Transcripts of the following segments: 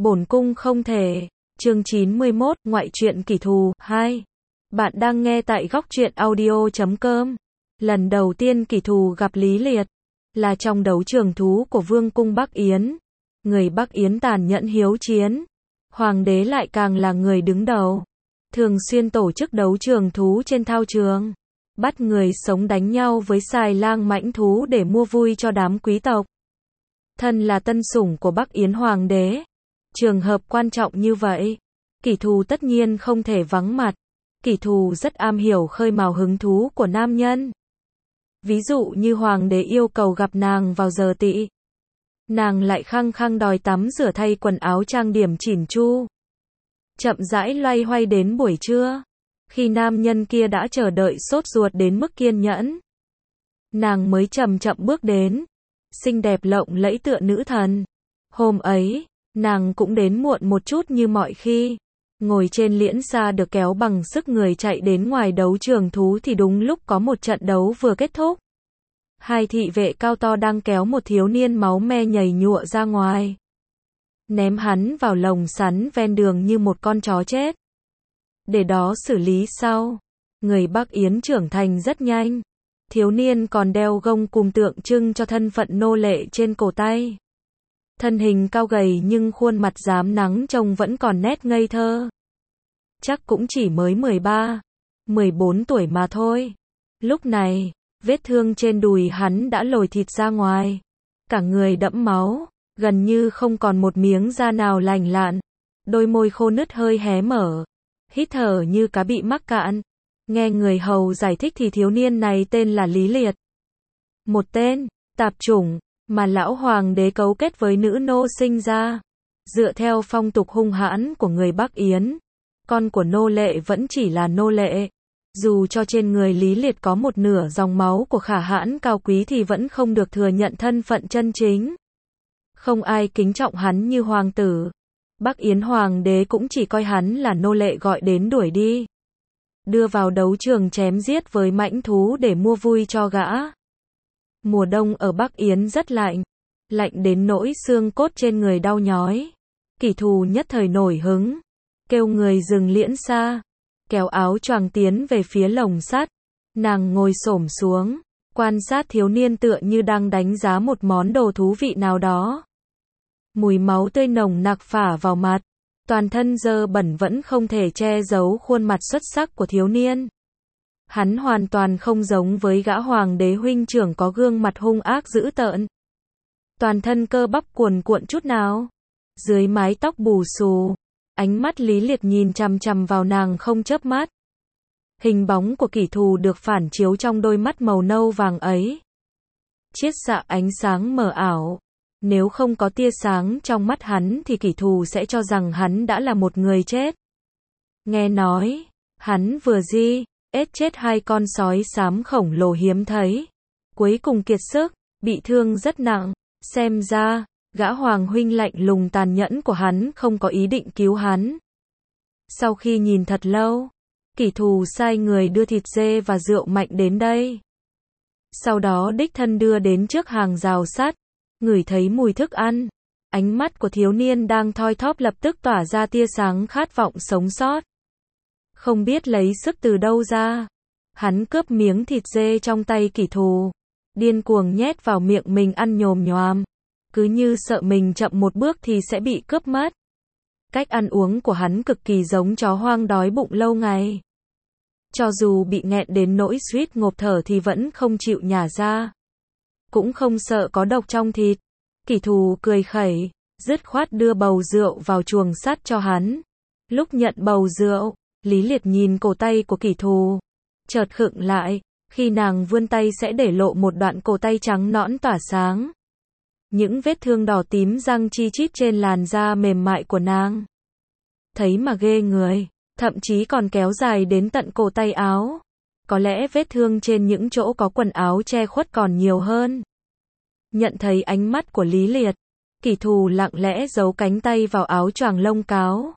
Bổn cung không thể. Chương 91, Ngoại truyện kỷ thù 2. Bạn đang nghe tại góc truyện audio.com. Lần đầu tiên kỷ thù gặp Lý Liệt là trong đấu trường thú của Vương cung Bắc Yến. Người Bắc Yến tàn nhẫn hiếu chiến, hoàng đế lại càng là người đứng đầu, thường xuyên tổ chức đấu trường thú trên thao trường, bắt người sống đánh nhau với xài lang mãnh thú để mua vui cho đám quý tộc. Thân là tân sủng của Bắc Yến hoàng đế, trường hợp quan trọng như vậy, kỷ thù tất nhiên không thể vắng mặt. Kỷ thù rất am hiểu khơi mào hứng thú của nam nhân. Ví dụ như hoàng đế yêu cầu gặp nàng vào giờ tỵ, nàng lại khăng khăng đòi tắm rửa thay quần áo trang điểm chỉn chu. Chậm rãi loay hoay đến buổi trưa, khi nam nhân kia đã chờ đợi sốt ruột đến mức kiên nhẫn, nàng mới chậm chậm bước đến, xinh đẹp lộng lẫy tựa nữ thần. Hôm ấy, nàng cũng đến muộn một chút như mọi khi, ngồi trên liễn xa được kéo bằng sức người chạy đến ngoài đấu trường thú thì đúng lúc có một trận đấu vừa kết thúc. Hai thị vệ cao to đang kéo một thiếu niên máu me nhầy nhụa ra ngoài, ném hắn vào lồng sắn ven đường như một con chó chết, để đó xử lý sau. Người Bắc Yến trưởng thành rất nhanh, thiếu niên còn đeo gông cùm tượng trưng cho thân phận nô lệ trên cổ tay. Thân hình cao gầy nhưng khuôn mặt rám nắng trông vẫn còn nét ngây thơ. Chắc cũng chỉ mới 13, 14 tuổi mà thôi. Lúc này, vết thương trên đùi hắn đã lồi thịt ra ngoài, cả người đẫm máu, gần như không còn một miếng da nào lành lặn. Đôi môi khô nứt hơi hé mở, hít thở như cá bị mắc cạn. Nghe người hầu giải thích thì thiếu niên này tên là Lý Liệt, một tên tạp chủng mà lão hoàng đế cấu kết với nữ nô sinh ra. Dựa theo phong tục hung hãn của người Bắc Yến, con của nô lệ vẫn chỉ là nô lệ. Dù cho trên người Lý Liệt có một nửa dòng máu của khả hãn cao quý thì vẫn không được thừa nhận thân phận chân chính. Không ai kính trọng hắn như hoàng tử. Bắc Yến hoàng đế cũng chỉ coi hắn là nô lệ gọi đến đuổi đi, đưa vào đấu trường chém giết với mãnh thú để mua vui cho gã. Mùa đông ở Bắc Yến rất lạnh, lạnh đến nỗi xương cốt trên người đau nhói. Kỷ thù nhất thời nổi hứng, kêu người dừng liễn xa, kéo áo choàng tiến về phía lồng sắt. Nàng ngồi xổm xuống, quan sát thiếu niên tựa như đang đánh giá một món đồ thú vị nào đó. Mùi máu tươi nồng nặc phả vào mặt, toàn thân dơ bẩn vẫn không thể che giấu khuôn mặt xuất sắc của thiếu niên. Hắn hoàn toàn không giống với gã hoàng đế huynh trưởng có gương mặt hung ác dữ tợn, toàn thân cơ bắp cuồn cuộn chút nào. Dưới mái tóc bù xù, ánh mắt Lý Liệt nhìn chằm chằm vào nàng không chớp mắt. Hình bóng của kỷ thù được phản chiếu trong đôi mắt màu nâu vàng ấy, chiết xạ ánh sáng mờ ảo. Nếu không có tia sáng trong mắt hắn thì kỷ thù sẽ cho rằng hắn đã là một người chết. Nghe nói, hắn vừa ết chết 2 con sói xám khổng lồ hiếm thấy, cuối cùng kiệt sức, bị thương rất nặng. Xem ra, gã hoàng huynh lạnh lùng tàn nhẫn của hắn không có ý định cứu hắn. Sau khi nhìn thật lâu, kỷ thù sai người đưa thịt dê và rượu mạnh đến đây. Sau đó đích thân đưa đến trước hàng rào sắt, ngửi thấy mùi thức ăn. Ánh mắt của thiếu niên đang thoi thóp lập tức tỏa ra tia sáng khát vọng sống sót. Không biết lấy sức từ đâu ra, hắn cướp miếng thịt dê trong tay kỷ thù, điên cuồng nhét vào miệng mình ăn nhồm nhoàm, cứ như sợ mình chậm một bước thì sẽ bị cướp mất. Cách ăn uống của hắn cực kỳ giống chó hoang đói bụng lâu ngày. Cho dù bị nghẹn đến nỗi suýt ngộp thở thì vẫn không chịu nhả ra, cũng không sợ có độc trong thịt. Kỷ thù cười khẩy, dứt khoát đưa bầu rượu vào chuồng sắt cho hắn. Lúc nhận bầu rượu, Lý Liệt nhìn cổ tay của kỷ thù, chợt khựng lại, khi nàng vươn tay sẽ để lộ một đoạn cổ tay trắng nõn tỏa sáng. Những vết thương đỏ tím răng chi chít trên làn da mềm mại của nàng, thấy mà ghê người, thậm chí còn kéo dài đến tận cổ tay áo. Có lẽ vết thương trên những chỗ có quần áo che khuất còn nhiều hơn. Nhận thấy ánh mắt của Lý Liệt, kỷ thù lặng lẽ giấu cánh tay vào áo choàng lông cáo.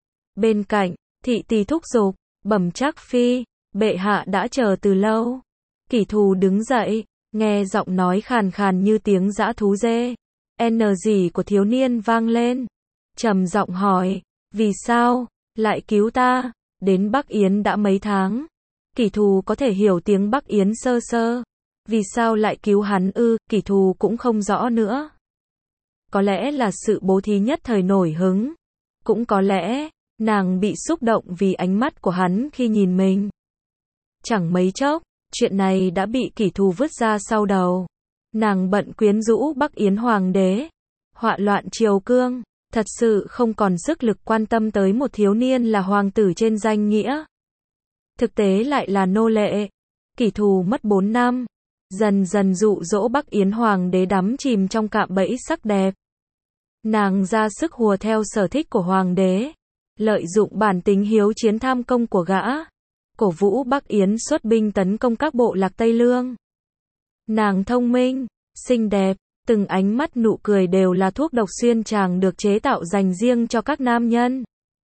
Bên cạnh, thị tỳ thúc giục, bẩm trác phi, bệ hạ đã chờ từ lâu. Kỷ thù đứng dậy, nghe giọng nói khàn khàn như tiếng dã thú dê. N gì của thiếu niên vang lên. trầm giọng hỏi, vì sao, lại cứu ta, đến Bắc Yến đã mấy tháng. Kỷ thù có thể hiểu tiếng Bắc Yến sơ sơ. Vì sao lại cứu hắn ư, kỷ thù cũng không rõ nữa. Có lẽ là sự bố thí nhất thời nổi hứng. Cũng có lẽ, nàng bị xúc động vì ánh mắt của hắn khi nhìn mình. Chẳng mấy chốc, chuyện này đã bị kỷ thù vứt ra sau đầu. Nàng bận quyến rũ Bắc Yến hoàng đế, họa loạn triều cương, thật sự không còn sức lực quan tâm tới một thiếu niên là hoàng tử trên danh nghĩa. Thực tế lại là nô lệ. Kỷ thù mất 4 năm, dần dần dụ dỗ Bắc Yến hoàng đế đắm chìm trong cạm bẫy sắc đẹp. Nàng ra sức hùa theo sở thích của hoàng đế, lợi dụng bản tính hiếu chiến tham công của gã, cổ vũ Bắc Yến xuất binh tấn công các bộ lạc Tây Lương. Nàng thông minh, xinh đẹp, từng ánh mắt nụ cười đều là thuốc độc xuyên tràng được chế tạo dành riêng cho các nam nhân.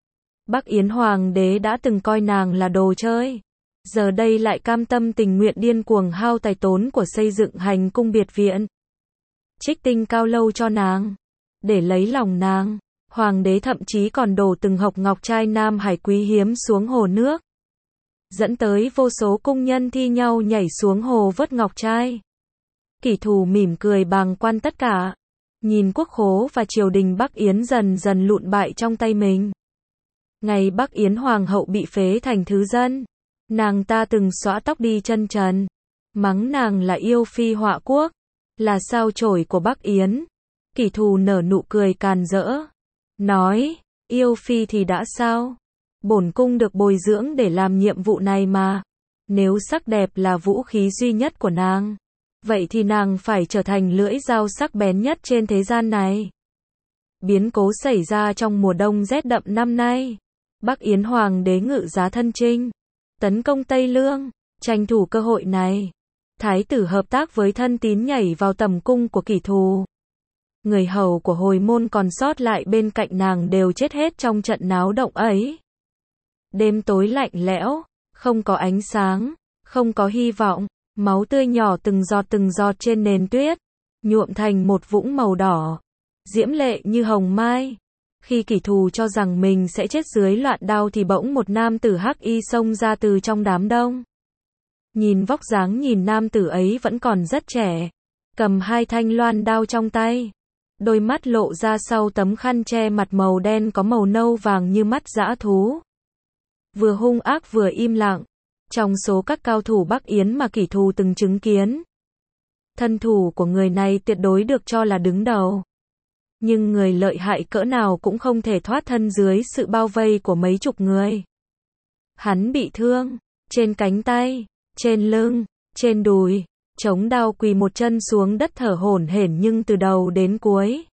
Bắc Yến hoàng đế đã từng coi nàng là đồ chơi, giờ đây lại cam tâm tình nguyện điên cuồng hao tài tốn của xây dựng hành cung biệt viện, trích tinh cao lâu cho nàng. Để lấy lòng nàng, hoàng đế thậm chí còn đổ từng hộc ngọc trai Nam Hải quý hiếm xuống hồ nước, dẫn tới vô số cung nhân thi nhau nhảy xuống hồ vớt ngọc trai. Kỷ thù mỉm cười bàng quan tất cả, nhìn quốc khố và triều đình Bắc Yến dần dần lụn bại trong tay mình. Ngày Bắc Yến hoàng hậu bị phế thành thứ dân, nàng ta từng xõa tóc đi chân trần, mắng nàng là yêu phi họa quốc, là sao chổi của Bắc Yến. Kỷ thù nở nụ cười càn rỡ, nói, yêu phi thì đã sao? Bổn cung được bồi dưỡng để làm nhiệm vụ này mà. Nếu sắc đẹp là vũ khí duy nhất của nàng, vậy thì nàng phải trở thành lưỡi dao sắc bén nhất trên thế gian này. Biến cố xảy ra trong mùa đông rét đậm năm nay. Bắc Yến hoàng đế ngự giá thân chinh, tấn công Tây Lương, tranh thủ cơ hội này. Thái tử hợp tác với thân tín nhảy vào tầm cung của kỷ thù. Người hầu của hồi môn còn sót lại bên cạnh nàng đều chết hết trong trận náo động ấy. Đêm tối lạnh lẽo, không có ánh sáng, không có hy vọng, máu tươi nhỏ từng giọt trên nền tuyết, nhuộm thành một vũng màu đỏ, diễm lệ như hồng mai. Khi kỷ thù cho rằng mình sẽ chết dưới loạn đao thì bỗng một nam tử hắc y xông ra từ trong đám đông. Nhìn vóc dáng nhìn nam tử ấy vẫn còn rất trẻ, cầm 2 thanh loan đao trong tay. Đôi mắt lộ ra sau tấm khăn che mặt màu đen có màu nâu vàng như mắt dã thú. Vừa hung ác vừa im lặng. Trong số các cao thủ Bắc Yến mà kỷ thù từng chứng kiến, thân thủ của người này tuyệt đối được cho là đứng đầu. Nhưng người lợi hại cỡ nào cũng không thể thoát thân dưới sự bao vây của mấy chục người. Hắn bị thương, trên cánh tay, trên lưng, trên đùi, chống đao quỳ một chân xuống đất thở hổn hển nhưng từ đầu đến cuối,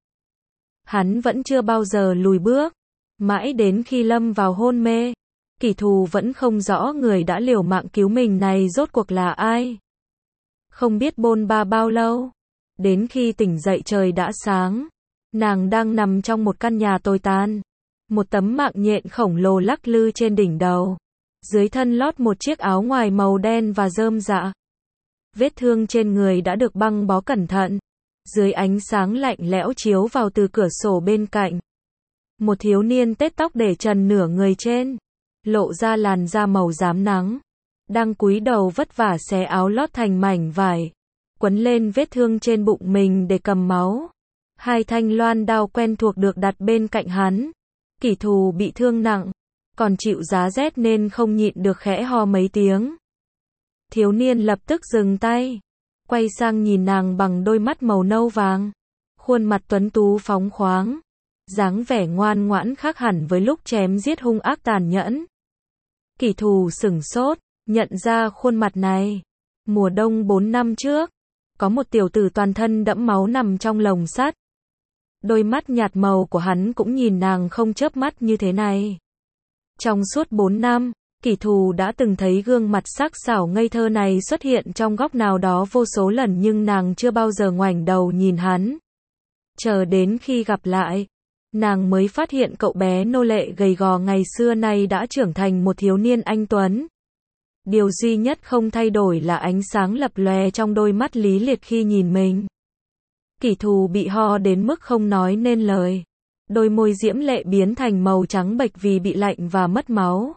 hắn vẫn chưa bao giờ lùi bước. Mãi đến khi lâm vào hôn mê, kỷ thù vẫn không rõ người đã liều mạng cứu mình này rốt cuộc là ai. Không biết bôn ba bao lâu, đến khi tỉnh dậy trời đã sáng, nàng đang nằm trong một căn nhà tồi tàn. Một tấm mạng nhện khổng lồ lắc lư trên đỉnh đầu, dưới thân lót một chiếc áo ngoài màu đen và rơm rạ. Vết thương trên người đã được băng bó cẩn thận. Dưới ánh sáng lạnh lẽo chiếu vào từ cửa sổ bên cạnh, một thiếu niên tết tóc để trần nửa người trên, lộ ra làn da màu rám nắng, đang cúi đầu vất vả xé áo lót thành mảnh vải, quấn lên vết thương trên bụng mình để cầm máu. 2 thanh loan đao quen thuộc được đặt bên cạnh hắn. Kỷ thù bị thương nặng, còn chịu giá rét nên không nhịn được khẽ ho mấy tiếng. Thiếu niên lập tức dừng tay, quay sang nhìn nàng bằng đôi mắt màu nâu vàng, khuôn mặt tuấn tú phóng khoáng, dáng vẻ ngoan ngoãn khác hẳn với lúc chém giết hung ác tàn nhẫn. Kỷ thù sửng sốt, nhận ra khuôn mặt này. Mùa đông 4 năm trước, có một tiểu tử toàn thân đẫm máu nằm trong lồng sắt. Đôi mắt nhạt màu của hắn cũng nhìn nàng không chớp mắt như thế này. Trong suốt 4 năm, kỷ thù đã từng thấy gương mặt sắc sảo ngây thơ này xuất hiện trong góc nào đó vô số lần nhưng nàng chưa bao giờ ngoảnh đầu nhìn hắn. Chờ đến khi gặp lại, nàng mới phát hiện cậu bé nô lệ gầy gò ngày xưa nay đã trưởng thành một thiếu niên anh tuấn. Điều duy nhất không thay đổi là ánh sáng lập lòe trong đôi mắt lý liệt khi nhìn mình. Kỷ thù bị ho đến mức không nói nên lời. đôi môi diễm lệ biến thành màu trắng bệch vì bị lạnh và mất máu.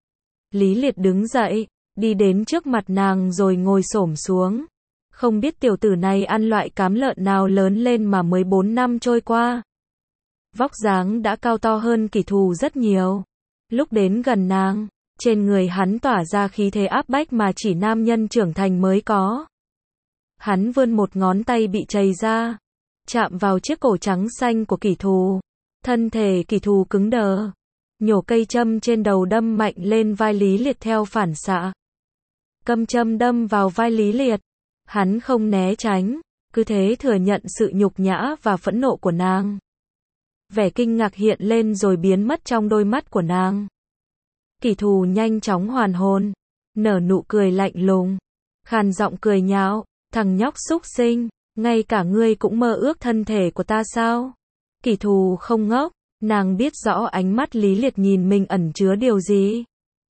Lý Liệt đứng dậy, đi đến trước mặt nàng rồi ngồi xổm xuống. Không biết tiểu tử này ăn loại cám lợn nào lớn lên mà mới 4 năm trôi qua. Vóc dáng đã cao to hơn Kỷ Thù rất nhiều. Lúc đến gần nàng, trên người hắn tỏa ra khí thế áp bách mà chỉ nam nhân trưởng thành mới có. Hắn vươn một ngón tay bị chày ra, chạm vào chiếc cổ trắng xanh của Kỷ Thù. Thân thể Kỷ Thù cứng đờ, nhổ cây châm trên đầu đâm mạnh lên vai Lý Liệt theo phản xạ. Cầm châm đâm vào vai Lý Liệt, hắn không né tránh, cứ thế thừa nhận sự nhục nhã và phẫn nộ của nàng. Vẻ kinh ngạc hiện lên rồi biến mất trong đôi mắt của nàng. Kỷ Thù nhanh chóng hoàn hồn, nở nụ cười lạnh lùng, khàn giọng cười nhạo, thằng nhóc xúc sinh, ngay cả ngươi cũng mơ ước thân thể của ta sao? Kỷ Thù không ngốc, nàng biết rõ ánh mắt Lý Liệt nhìn mình ẩn chứa điều gì.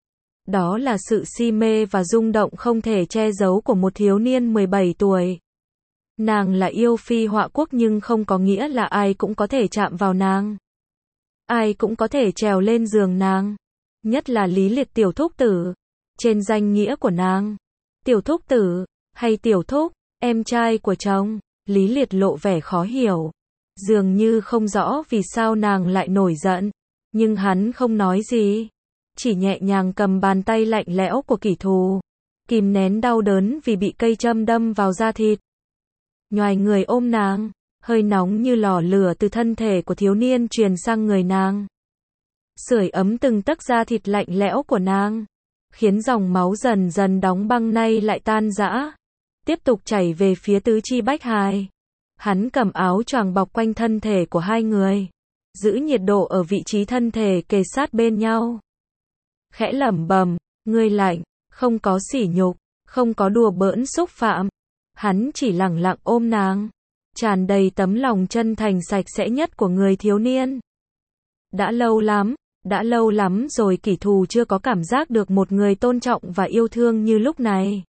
Đó là sự si mê và rung động không thể che giấu của một thiếu niên 17 tuổi. Nàng là yêu phi họa quốc nhưng không có nghĩa là ai cũng có thể chạm vào nàng. Ai cũng có thể trèo lên giường nàng. Nhất là Lý Liệt tiểu thúc tử. Trên danh nghĩa của nàng. Tiểu thúc tử, hay tiểu thúc, em trai của chồng. Lý Liệt lộ vẻ khó hiểu. Dường như không rõ vì sao nàng lại nổi giận. Nhưng hắn không nói gì. Chỉ nhẹ nhàng cầm bàn tay lạnh lẽo của Kỷ Thù. Kìm nén đau đớn vì bị cây châm đâm vào da thịt. Nhoài người ôm nàng, hơi nóng như lò lửa từ thân thể của thiếu niên truyền sang người nàng. Sưởi ấm từng tấc da thịt lạnh lẽo của nàng, khiến dòng máu dần dần đóng băng nay lại tan rã, tiếp tục chảy về phía tứ chi bách hài. Hắn cầm áo choàng bọc quanh thân thể của hai người, giữ nhiệt độ ở vị trí thân thể kề sát bên nhau. Khẽ lẩm bẩm, ngươi lạnh, không có sỉ nhục, không có đùa bỡn xúc phạm. Hắn chỉ lẳng lặng ôm nàng, tràn đầy tấm lòng chân thành sạch sẽ nhất của người thiếu niên. Đã lâu lắm rồi Kỷ Thù chưa có cảm giác được một người tôn trọng và yêu thương như lúc này.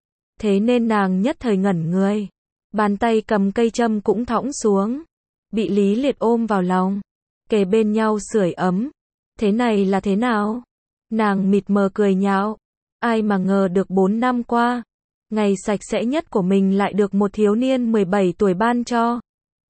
Thế nên nàng nhất thời ngẩn người. Bàn tay cầm cây châm cũng thõng xuống. Bị Lý Liệt ôm vào lòng, kề bên nhau sưởi ấm. Thế này là thế nào? Nàng mịt mờ cười nhạo. Ai mà ngờ được 4 năm qua, ngày sạch sẽ nhất của mình lại được một thiếu niên 17 tuổi ban cho.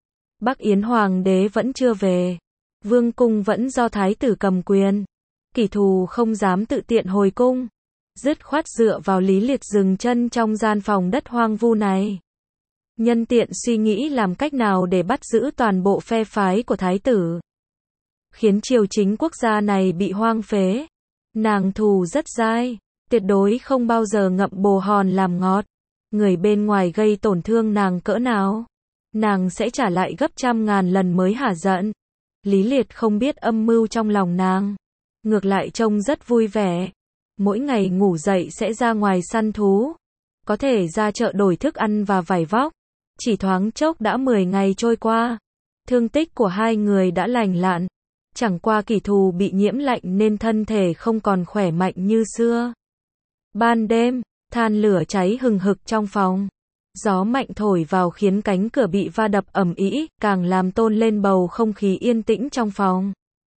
Bắc Yến Hoàng đế vẫn chưa về. Vương cung vẫn do thái tử cầm quyền. Kỷ Thù không dám tự tiện hồi cung. Dứt khoát dựa vào Lý Liệt dừng chân trong gian phòng đất hoang vu này. Nhân tiện suy nghĩ làm cách nào để bắt giữ toàn bộ phe phái của thái tử. Khiến triều chính quốc gia này bị hoang phế. Nàng thù rất dai. Tuyệt đối không bao giờ ngậm bồ hòn làm ngọt. Người bên ngoài gây tổn thương nàng cỡ nào, nàng sẽ trả lại gấp trăm ngàn lần mới hả giận. Lý Liệt không biết âm mưu trong lòng nàng. Ngược lại trông rất vui vẻ. Mỗi ngày ngủ dậy sẽ ra ngoài săn thú. Có thể ra chợ đổi thức ăn và vải vóc. Chỉ thoáng chốc đã 10 ngày trôi qua. Thương tích của hai người đã lành lặn. Chẳng qua Kỷ Thù bị nhiễm lạnh nên thân thể không còn khỏe mạnh như xưa. Ban đêm, than lửa cháy hừng hực trong phòng. Gió mạnh thổi vào khiến cánh cửa bị va đập ầm ĩ, càng làm tôn lên bầu không khí yên tĩnh trong phòng.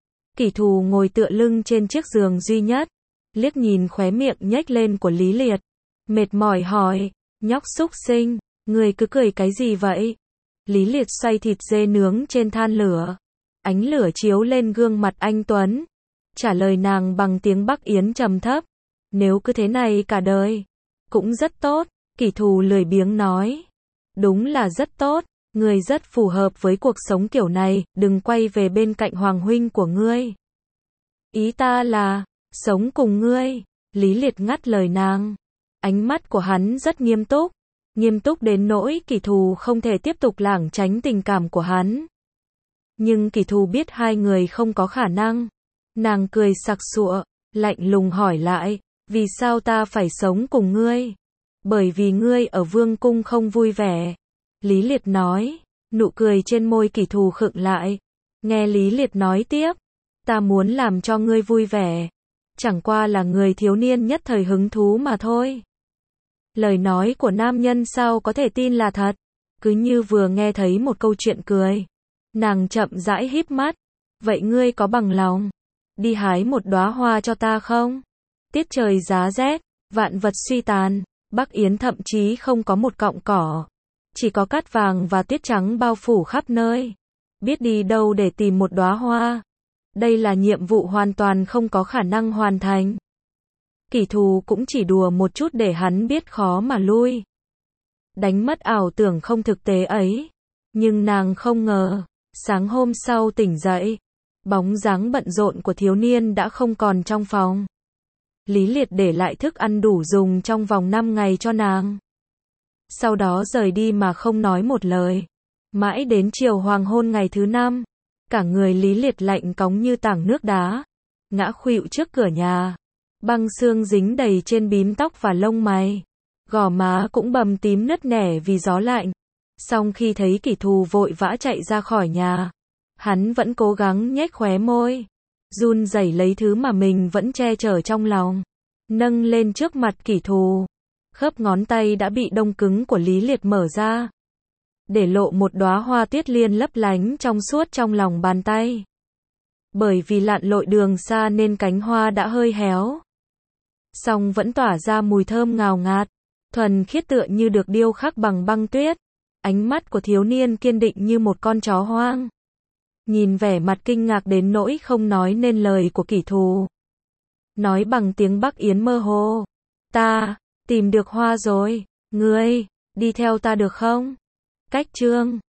Kỷ Thù ngồi tựa lưng trên chiếc giường duy nhất, liếc nhìn khóe miệng nhếch lên của Lý Liệt. Mệt mỏi hỏi, nhóc xúc sinh, người cứ cười cái gì vậy? Lý Liệt xoay thịt dê nướng trên than lửa. Ánh lửa chiếu lên gương mặt anh tuấn. Trả lời nàng bằng tiếng Bắc Yến trầm thấp. Nếu cứ thế này cả đời, cũng rất tốt. Kỷ Thù lười biếng nói. Đúng là rất tốt, người rất phù hợp với cuộc sống kiểu này, đừng quay về bên cạnh Hoàng huynh của ngươi. Ý ta là, sống cùng ngươi. Lý Liệt ngắt lời nàng. Ánh mắt của hắn rất nghiêm túc đến nỗi Kỷ Thù không thể tiếp tục lảng tránh tình cảm của hắn. Nhưng Kỷ Thù biết hai người không có khả năng. Nàng cười sặc sụa, lạnh lùng hỏi lại, vì sao ta phải sống cùng ngươi? Bởi vì ngươi ở vương cung không vui vẻ. Lý Liệt nói, nụ cười trên môi Kỷ Thù khựng lại. Nghe Lý Liệt nói tiếp, ta muốn làm cho ngươi vui vẻ. Chẳng qua là người thiếu niên nhất thời hứng thú mà thôi. Lời nói của nam nhân sao có thể tin là thật? Cứ như vừa nghe thấy một câu chuyện cười. Nàng chậm rãi híp mắt, vậy ngươi có bằng lòng đi hái một đóa hoa cho ta không? Tiết trời giá rét, vạn vật suy tàn, Bắc Yến thậm chí không có một cọng cỏ, chỉ có cát vàng và tiết trắng bao phủ khắp nơi. Biết đi đâu để tìm một đóa hoa? Đây là nhiệm vụ hoàn toàn không có khả năng hoàn thành. Kỷ thù cũng chỉ đùa một chút để hắn biết khó mà lui. Đánh mất ảo tưởng không thực tế ấy. Nhưng nàng không ngờ, sáng hôm sau tỉnh dậy, bóng dáng bận rộn của thiếu niên đã không còn trong phòng. Lý Liệt để lại thức ăn đủ dùng trong vòng 5 ngày cho nàng. Sau đó rời đi mà không nói một lời. Mãi đến chiều hoàng hôn ngày thứ 5, cả người Lý Liệt lạnh cóng như tảng nước đá, ngã khuỵu trước cửa nhà. Băng xương dính đầy trên bím tóc và lông mày. Gò má cũng bầm tím nứt nẻ vì gió lạnh. Song khi thấy kỷ thù vội vã chạy ra khỏi nhà, hắn vẫn cố gắng nhếch khóe môi, run rẩy lấy thứ mà mình vẫn che chở trong lòng, nâng lên trước mặt kỷ thù. Khớp ngón tay đã bị đông cứng của Lý Liệt mở ra, để lộ một đóa hoa tuyết liên lấp lánh trong suốt trong lòng bàn tay. Bởi vì lặn lội đường xa nên cánh hoa đã hơi héo, song vẫn tỏa ra mùi thơm ngào ngạt, thuần khiết tựa như được điêu khắc bằng băng tuyết. Ánh mắt của thiếu niên kiên định như một con chó hoang. Nhìn vẻ mặt kinh ngạc đến nỗi không nói nên lời của kỷ thù, nói bằng tiếng Bắc Yến mơ hồ, ta tìm được hoa rồi, ngươi đi theo ta được không? Cách chương